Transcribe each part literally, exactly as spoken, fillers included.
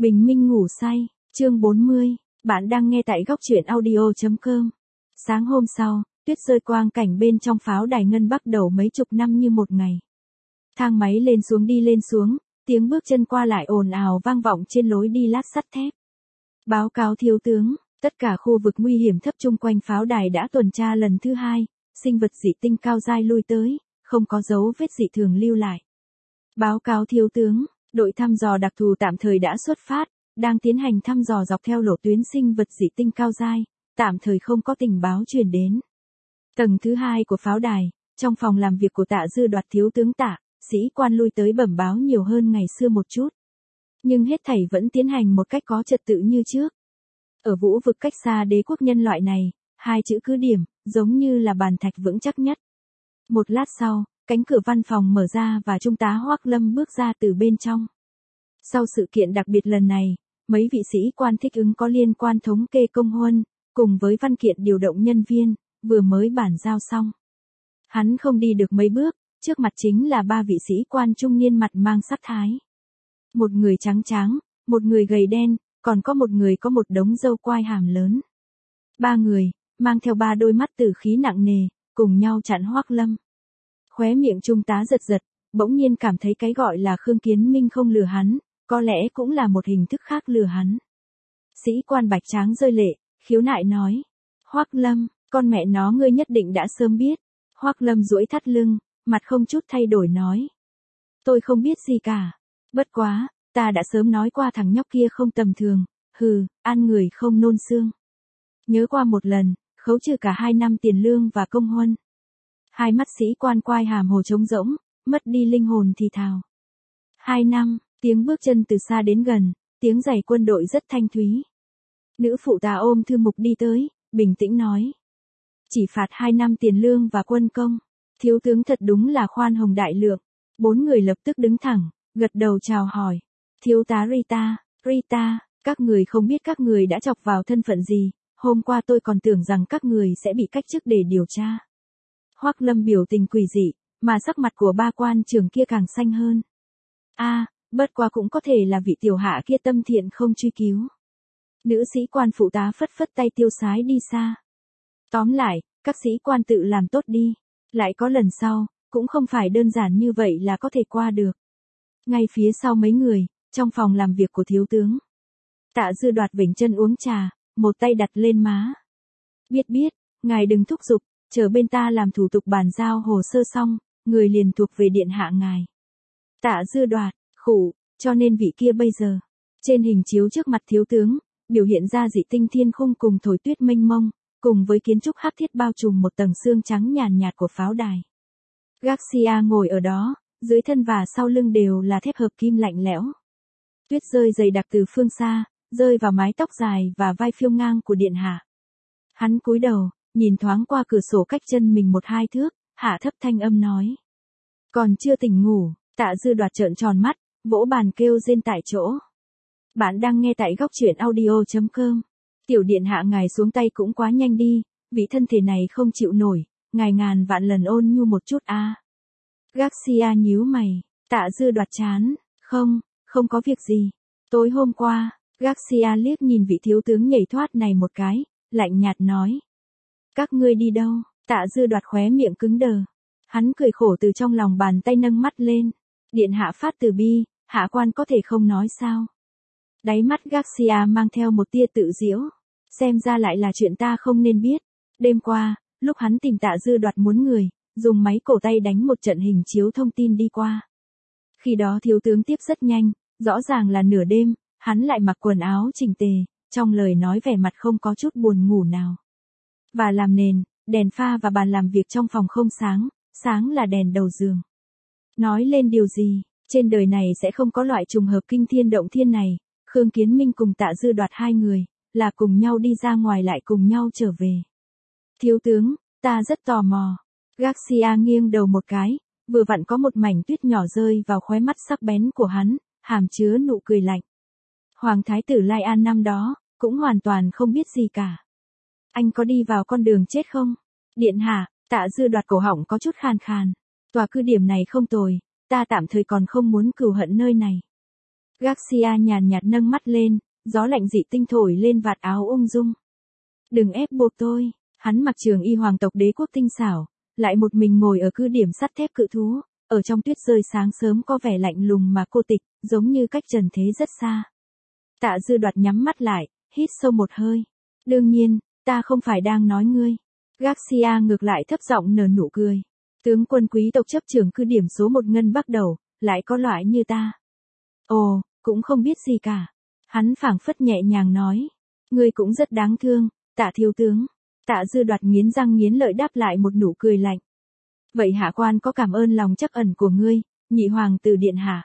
Bình minh ngủ say, chương bốn mươi, bạn đang nghe tại góc truyện audio.com. Sáng hôm sau, tuyết rơi quang cảnh bên trong pháo đài ngân bắt đầu mấy chục năm như một ngày. Thang máy lên xuống đi lên xuống, tiếng bước chân qua lại ồn ào vang vọng trên lối đi lát sắt thép. Báo cáo thiếu tướng, tất cả khu vực nguy hiểm thấp chung quanh pháo đài đã tuần tra lần thứ hai, sinh vật dị tinh cao dai lui tới, không có dấu vết dị thường lưu lại. Báo cáo thiếu tướng, đội thăm dò đặc thù tạm thời đã xuất phát, đang tiến hành thăm dò dọc theo lộ tuyến sinh vật dị tinh cao dai, tạm thời không có tình báo truyền đến. Tầng thứ hai của pháo đài, trong phòng làm việc của Tạ Dư Đoạt thiếu tướng Tạ, sĩ quan lui tới bẩm báo nhiều hơn ngày xưa một chút. Nhưng hết thảy vẫn tiến hành một cách có trật tự như trước. Ở vũ vực cách xa đế quốc nhân loại này, hai chữ cứ điểm, giống như là bàn thạch vững chắc nhất. Một lát sau, cánh cửa văn phòng mở ra và trung tá Hoắc Lâm bước ra từ bên trong. Sau sự kiện đặc biệt lần này, mấy vị sĩ quan thích ứng có liên quan thống kê công huân, cùng với văn kiện điều động nhân viên, vừa mới bản giao xong. Hắn không đi được mấy bước, trước mặt chính là ba vị sĩ quan trung niên mặt mang sắc thái. Một người trắng tráng, một người gầy đen, còn có một người có một đống râu quai hàm lớn. Ba người, mang theo ba đôi mắt tử khí nặng nề, cùng nhau chặn Hoắc Lâm. Khóe miệng trung tá giật giật, bỗng nhiên cảm thấy cái gọi là Khương Kiến Minh không lừa hắn, có lẽ cũng là một hình thức khác lừa hắn. Sĩ quan bạch tráng rơi lệ, khiếu nại nói. Hoắc Lâm, con mẹ nó ngươi nhất định đã sớm biết. Hoắc Lâm duỗi thắt lưng, mặt không chút thay đổi nói. Tôi không biết gì cả. Bất quá, ta đã sớm nói qua thằng nhóc kia không tầm thường, hừ, ăn người không nôn xương. Nhớ qua một lần, khấu trừ cả hai năm tiền lương và công huân. Hai mắt sĩ quan quai hàm hồ trống rỗng, mất đi linh hồn thì thào. Hai năm, tiếng bước chân từ xa đến gần, tiếng giày quân đội rất thanh thúy. Nữ phụ tá ôm thư mục đi tới, bình tĩnh nói. Chỉ phạt hai năm tiền lương và quân công. Thiếu tướng thật đúng là khoan hồng đại lượng. Bốn người lập tức đứng thẳng, gật đầu chào hỏi. Thiếu tá Rita, Rita, các người không biết các người đã chọc vào thân phận gì, hôm qua tôi còn tưởng rằng các người sẽ bị cách chức để điều tra. Hoắc Lâm biểu tình quỷ dị, mà sắc mặt của ba quan trưởng kia càng xanh hơn. A, à, bất quá cũng có thể là vị tiểu hạ kia tâm thiện không truy cứu. Nữ sĩ quan phụ tá phất phất tay tiêu sái đi xa. Tóm lại, các sĩ quan tự làm tốt đi. Lại có lần sau, cũng không phải đơn giản như vậy là có thể qua được. Ngay phía sau mấy người, trong phòng làm việc của thiếu tướng. Tạ Dư Đoạt vểnh chân uống trà, một tay đặt lên má. Biết biết, ngài đừng thúc giục, chờ bên ta làm thủ tục bàn giao hồ sơ xong, người liền thuộc về điện hạ ngài. Tạ Dư Đoạt, khủ, cho nên vị kia bây giờ. Trên hình chiếu trước mặt thiếu tướng, biểu hiện ra dị tinh thiên khung cùng thổi tuyết mênh mông, cùng với kiến trúc hắc thiết bao trùm một tầng xương trắng nhàn nhạt của pháo đài. Garcia ngồi ở đó, dưới thân và sau lưng đều là thép hợp kim lạnh lẽo. Tuyết rơi dày đặc từ phương xa, rơi vào mái tóc dài và vai phiêu ngang của điện hạ. Hắn cúi đầu, nhìn thoáng qua cửa sổ cách chân mình một hai thước, hạ thấp thanh âm nói. Còn chưa tỉnh ngủ, Tạ Dư Đoạt trợn tròn mắt, vỗ bàn kêu rên tại chỗ. Bạn đang nghe tại góc truyện audio.com. Tiểu điện hạ ngài xuống tay cũng quá nhanh đi, vị thân thể này không chịu nổi, ngài ngàn vạn lần ôn nhu một chút a. À. Garcia nhíu mày, Tạ Dư Đoạt chán, không, không có việc gì. Tối hôm qua, Garcia liếc nhìn vị thiếu tướng nhảy thoát này một cái, lạnh nhạt nói. Các ngươi đi đâu? Tạ Dư Đoạt khóe miệng cứng đờ. Hắn cười khổ từ trong lòng bàn tay nâng mắt lên. Điện hạ phát từ bi, hạ quan có thể không nói sao. Đáy mắt Garcia mang theo một tia tự giễu. Xem ra lại là chuyện ta không nên biết. Đêm qua, lúc hắn tìm Tạ Dư Đoạt muốn người, dùng máy cổ tay đánh một trận hình chiếu thông tin đi qua. Khi đó thiếu tướng tiếp rất nhanh, rõ ràng là nửa đêm, hắn lại mặc quần áo chỉnh tề, trong lời nói vẻ mặt không có chút buồn ngủ nào. Và làm nền, đèn pha và bàn làm việc trong phòng không sáng, sáng là đèn đầu giường. Nói lên điều gì, trên đời này sẽ không có loại trùng hợp kinh thiên động thiên này, Khương Kiến Minh cùng Tạ Dư Đoạt hai người, là cùng nhau đi ra ngoài lại cùng nhau trở về. Thiếu tướng, ta rất tò mò. Garcia nghiêng đầu một cái, vừa vặn có một mảnh tuyết nhỏ rơi vào khóe mắt sắc bén của hắn, hàm chứa nụ cười lạnh. Hoàng thái tử Lai An năm đó, cũng hoàn toàn không biết gì cả. Anh có đi vào con đường chết không? Điện hạ, Tạ Dư Đoạt cổ họng có chút khàn khàn. Tòa cư điểm này không tồi, ta tạm thời còn không muốn cừu hận nơi này. Garcia nhàn nhạt nâng mắt lên, gió lạnh dị tinh thổi lên vạt áo ung dung. Đừng ép buộc tôi, hắn mặc trường y hoàng tộc đế quốc tinh xảo, lại một mình ngồi ở cứ điểm sắt thép cự thú, ở trong tuyết rơi sáng sớm có vẻ lạnh lùng mà cô tịch, giống như cách trần thế rất xa. Tạ Dư Đoạt nhắm mắt lại, hít sâu một hơi. Đương nhiên, ta không phải đang nói ngươi. Garcia ngược lại thấp giọng nở nụ cười. Tướng quân quý tộc chấp trưởng cứ điểm số một ngân Bắc Đầu, lại có loại như ta. Ồ, cũng không biết gì cả. Hắn phảng phất nhẹ nhàng nói. Ngươi cũng rất đáng thương, Tạ thiếu tướng. Tạ Dư Đoạt nghiến răng nghiến lợi đáp lại một nụ cười lạnh. Vậy hạ quan có cảm ơn lòng trắc ẩn của ngươi, nhị hoàng tử điện hạ.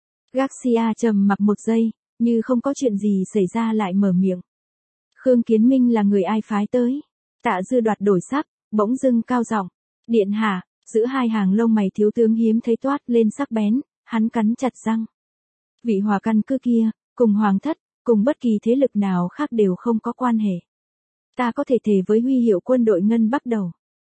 Garcia trầm mặc một giây, như không có chuyện gì xảy ra lại mở miệng. Khương Kiến Minh là người ai phái tới? Tạ Dư Đoạt đổi sắc, bỗng dưng cao giọng. Điện hạ, giữa hai hàng lông mày thiếu tướng hiếm thấy toát lên sắc bén, hắn cắn chặt răng. Vị hòa căn cứ kia, cùng hoàng thất, cùng bất kỳ thế lực nào khác đều không có quan hệ. Ta có thể thề với huy hiệu quân đội ngân Bắc Đầu.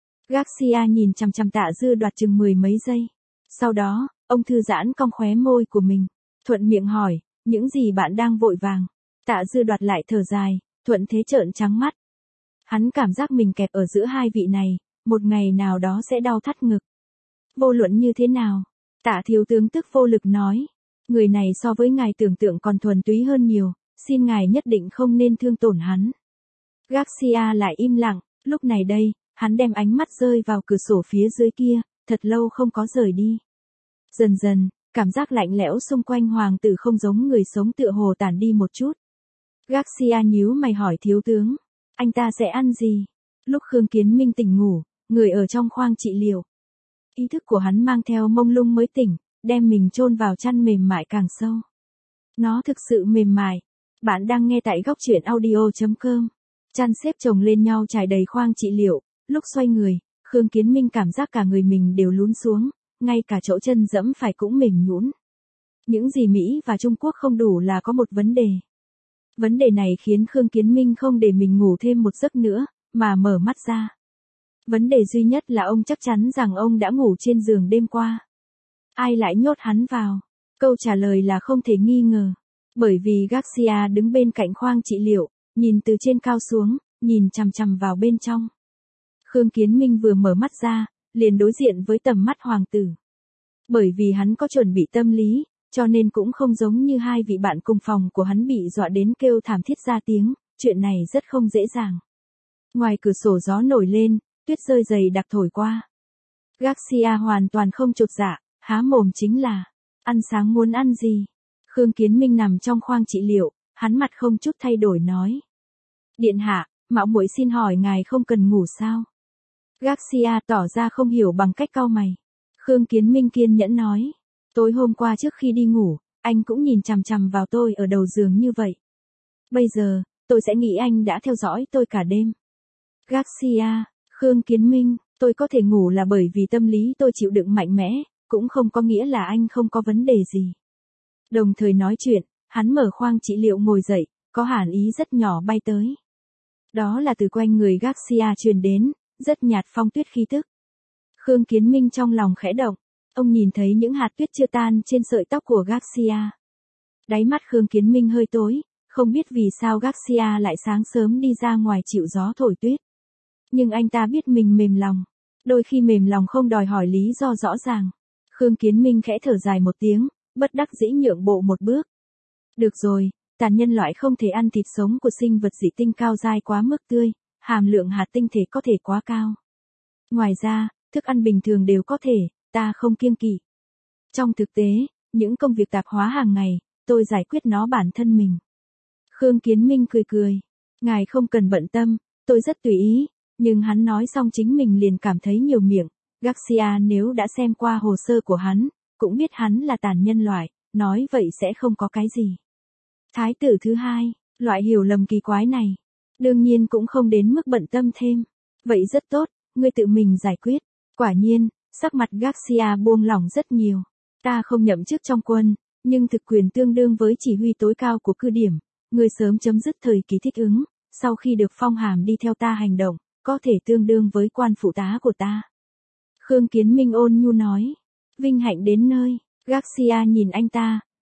Garcia nhìn chằm chằm Tạ Dư Đoạt chừng mười mấy giây. Sau đó, ông thư giãn cong khóe môi của mình, thuận miệng hỏi, những gì bạn đang vội vàng? Tạ Dư Đoạt lại thở dài, thuận thế trợn trắng mắt. Hắn cảm giác mình kẹp ở giữa hai vị này, một ngày nào đó sẽ đau thắt ngực. Vô luận như thế nào? Tạ thiếu tướng tức vô lực nói. Người này so với ngài tưởng tượng còn thuần túy hơn nhiều, xin ngài nhất định không nên thương tổn hắn. Garcia lại im lặng, lúc này đây, hắn đem ánh mắt rơi vào cửa sổ phía dưới kia, thật lâu không có rời đi. Dần dần, cảm giác lạnh lẽo xung quanh hoàng tử không giống người sống tựa hồ tản đi một chút. Garcia nhíu mày hỏi thiếu tướng, anh ta sẽ ăn gì? Lúc Khương Kiến Minh tỉnh ngủ, người ở trong khoang trị liệu. Ý thức của hắn mang theo mông lung mới tỉnh, đem mình chôn vào chăn mềm mại càng sâu. Nó thực sự mềm mại. Bạn đang nghe tại góc truyện audio chấm com. Chăn xếp chồng lên nhau trải đầy khoang trị liệu, lúc xoay người, Khương Kiến Minh cảm giác cả người mình đều lún xuống, ngay cả chỗ chân dẫm phải cũng mềm nhũn. Những gì Mỹ và Trung Quốc không đủ là có một vấn đề. Vấn đề này khiến Khương Kiến Minh không để mình ngủ thêm một giấc nữa, mà mở mắt ra. Vấn đề duy nhất là ông chắc chắn rằng ông đã ngủ trên giường đêm qua. Ai lại nhốt hắn vào? Câu trả lời là không thể nghi ngờ. Bởi vì Garcia đứng bên cạnh khoang trị liệu, nhìn từ trên cao xuống, nhìn chằm chằm vào bên trong. Khương Kiến Minh vừa mở mắt ra, liền đối diện với tầm mắt hoàng tử. Bởi vì hắn có chuẩn bị tâm lý, cho nên cũng không giống như hai vị bạn cùng phòng của hắn bị dọa đến kêu thảm thiết ra tiếng, chuyện này rất không dễ dàng. Ngoài cửa sổ gió nổi lên, tuyết rơi dày đặc thổi qua. Garcia hoàn toàn không chột dạ, há mồm chính là, ăn sáng muốn ăn gì? Khương Kiến Minh nằm trong khoang trị liệu, hắn mặt không chút thay đổi nói. Điện hạ, mạo muội xin hỏi ngài không cần ngủ sao? Garcia tỏ ra không hiểu bằng cách cau mày. Khương Kiến Minh kiên nhẫn nói. Tối hôm qua trước khi đi ngủ, anh cũng nhìn chằm chằm vào tôi ở đầu giường như vậy. Bây giờ, tôi sẽ nghĩ anh đã theo dõi tôi cả đêm. Garcia, Khương Kiến Minh, tôi có thể ngủ là bởi vì tâm lý tôi chịu đựng mạnh mẽ, cũng không có nghĩa là anh không có vấn đề gì. Đồng thời nói chuyện, hắn mở khoang trị liệu ngồi dậy, có hàn ý rất nhỏ bay tới. Đó là từ quanh người Garcia truyền đến, rất nhạt phong tuyết khí tức. Khương Kiến Minh trong lòng khẽ động, ông nhìn thấy những hạt tuyết chưa tan trên sợi tóc của Garcia. Đáy mắt Khương Kiến Minh hơi tối, không biết vì sao Garcia lại sáng sớm đi ra ngoài chịu gió thổi tuyết. Nhưng anh ta biết mình mềm lòng, đôi khi mềm lòng không đòi hỏi lý do rõ ràng. Khương Kiến Minh khẽ thở dài một tiếng, bất đắc dĩ nhượng bộ một bước. Được rồi, tàn nhân loại không thể ăn thịt sống của sinh vật dị tinh cao dai quá mức tươi, hàm lượng hạt tinh thể có thể quá cao. Ngoài ra, thức ăn bình thường đều có thể, ta không kiêng kỵ. Trong thực tế, những công việc tạp hóa hàng ngày, tôi giải quyết nó bản thân mình. Khương Kiến Minh cười cười. Ngài không cần bận tâm, tôi rất tùy ý, nhưng hắn nói xong chính mình liền cảm thấy nhiều miệng. Garcia nếu đã xem qua hồ sơ của hắn, cũng biết hắn là tàn nhân loại, nói vậy sẽ không có cái gì. Thái tử thứ hai, loại hiểu lầm kỳ quái này, đương nhiên cũng không đến mức bận tâm thêm. Vậy rất tốt, ngươi tự mình giải quyết. Quả nhiên, sắc mặt Garcia buông lỏng rất nhiều. Ta không nhậm chức trong quân, nhưng thực quyền tương đương với chỉ huy tối cao của cứ điểm. Ngươi sớm chấm dứt thời kỳ thích ứng, sau khi được phong hàm đi theo ta hành động, có thể tương đương với quan phụ tá của ta. Khương Kiến Minh ôn nhu nói. Vinh hạnh đến nơi, Garcia nhìn anh ta,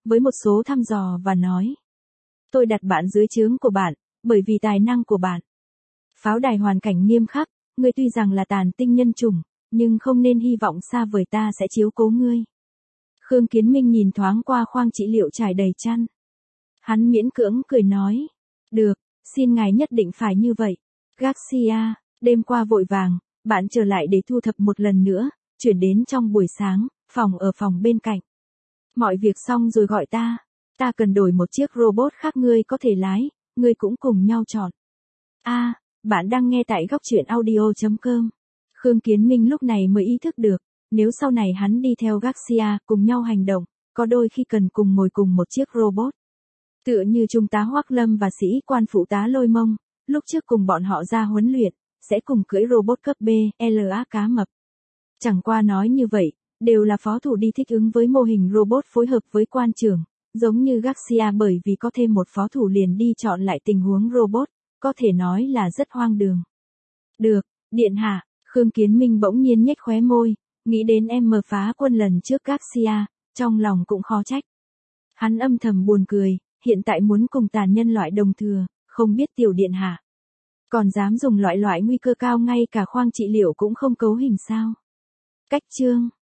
với một số thăm dò và nói. Tôi đặt bạn dưới trướng của bạn, bởi vì tài năng của bạn. Pháo đài hoàn cảnh nghiêm khắc, ngươi tuy rằng là tàn tinh nhân chủng, nhưng không nên hy vọng xa vời ta sẽ chiếu cố ngươi. Khương Kiến Minh nhìn thoáng qua khoang trị liệu trải đầy chăn. Hắn miễn cưỡng cười nói. Được, xin ngài nhất định phải như vậy. Garcia, đêm qua vội vàng, bạn trở lại để thu thập một lần nữa, chuyển đến trong buổi sáng, phòng ở phòng bên cạnh. Mọi việc xong rồi gọi ta. Ta cần đổi một chiếc robot khác ngươi có thể lái, ngươi cũng cùng nhau chọn. A, bạn đang nghe tại góc truyện audio chấm com. Khương Kiến Minh lúc này mới ý thức được, nếu sau này hắn đi theo Garcia cùng nhau hành động, có đôi khi cần cùng ngồi cùng một chiếc robot. Tựa như trung tá Hoắc Lâm và sĩ quan phụ tá Lôi Mông, lúc trước cùng bọn họ ra huấn luyện, sẽ cùng cưỡi robot cấp B, lờ a cá mập. Chẳng qua nói như vậy, đều là phó thủ đi thích ứng với mô hình robot phối hợp với quan trưởng, giống như Garcia bởi vì có thêm một phó thủ liền đi chọn lại tình huống robot, có thể nói là rất hoang đường. Được, điện hạ, Khương Kiến Minh bỗng nhiên nhếch khóe môi, nghĩ đến em mờ phá quân lần trước Garcia, trong lòng cũng khó trách. Hắn âm thầm buồn cười, hiện tại muốn cùng tàn nhân loại đồng thừa, không biết tiểu điện hạ. Còn dám dùng loại loại nguy cơ cao ngay cả khoang trị liệu cũng không cấu hình sao. Cách chương.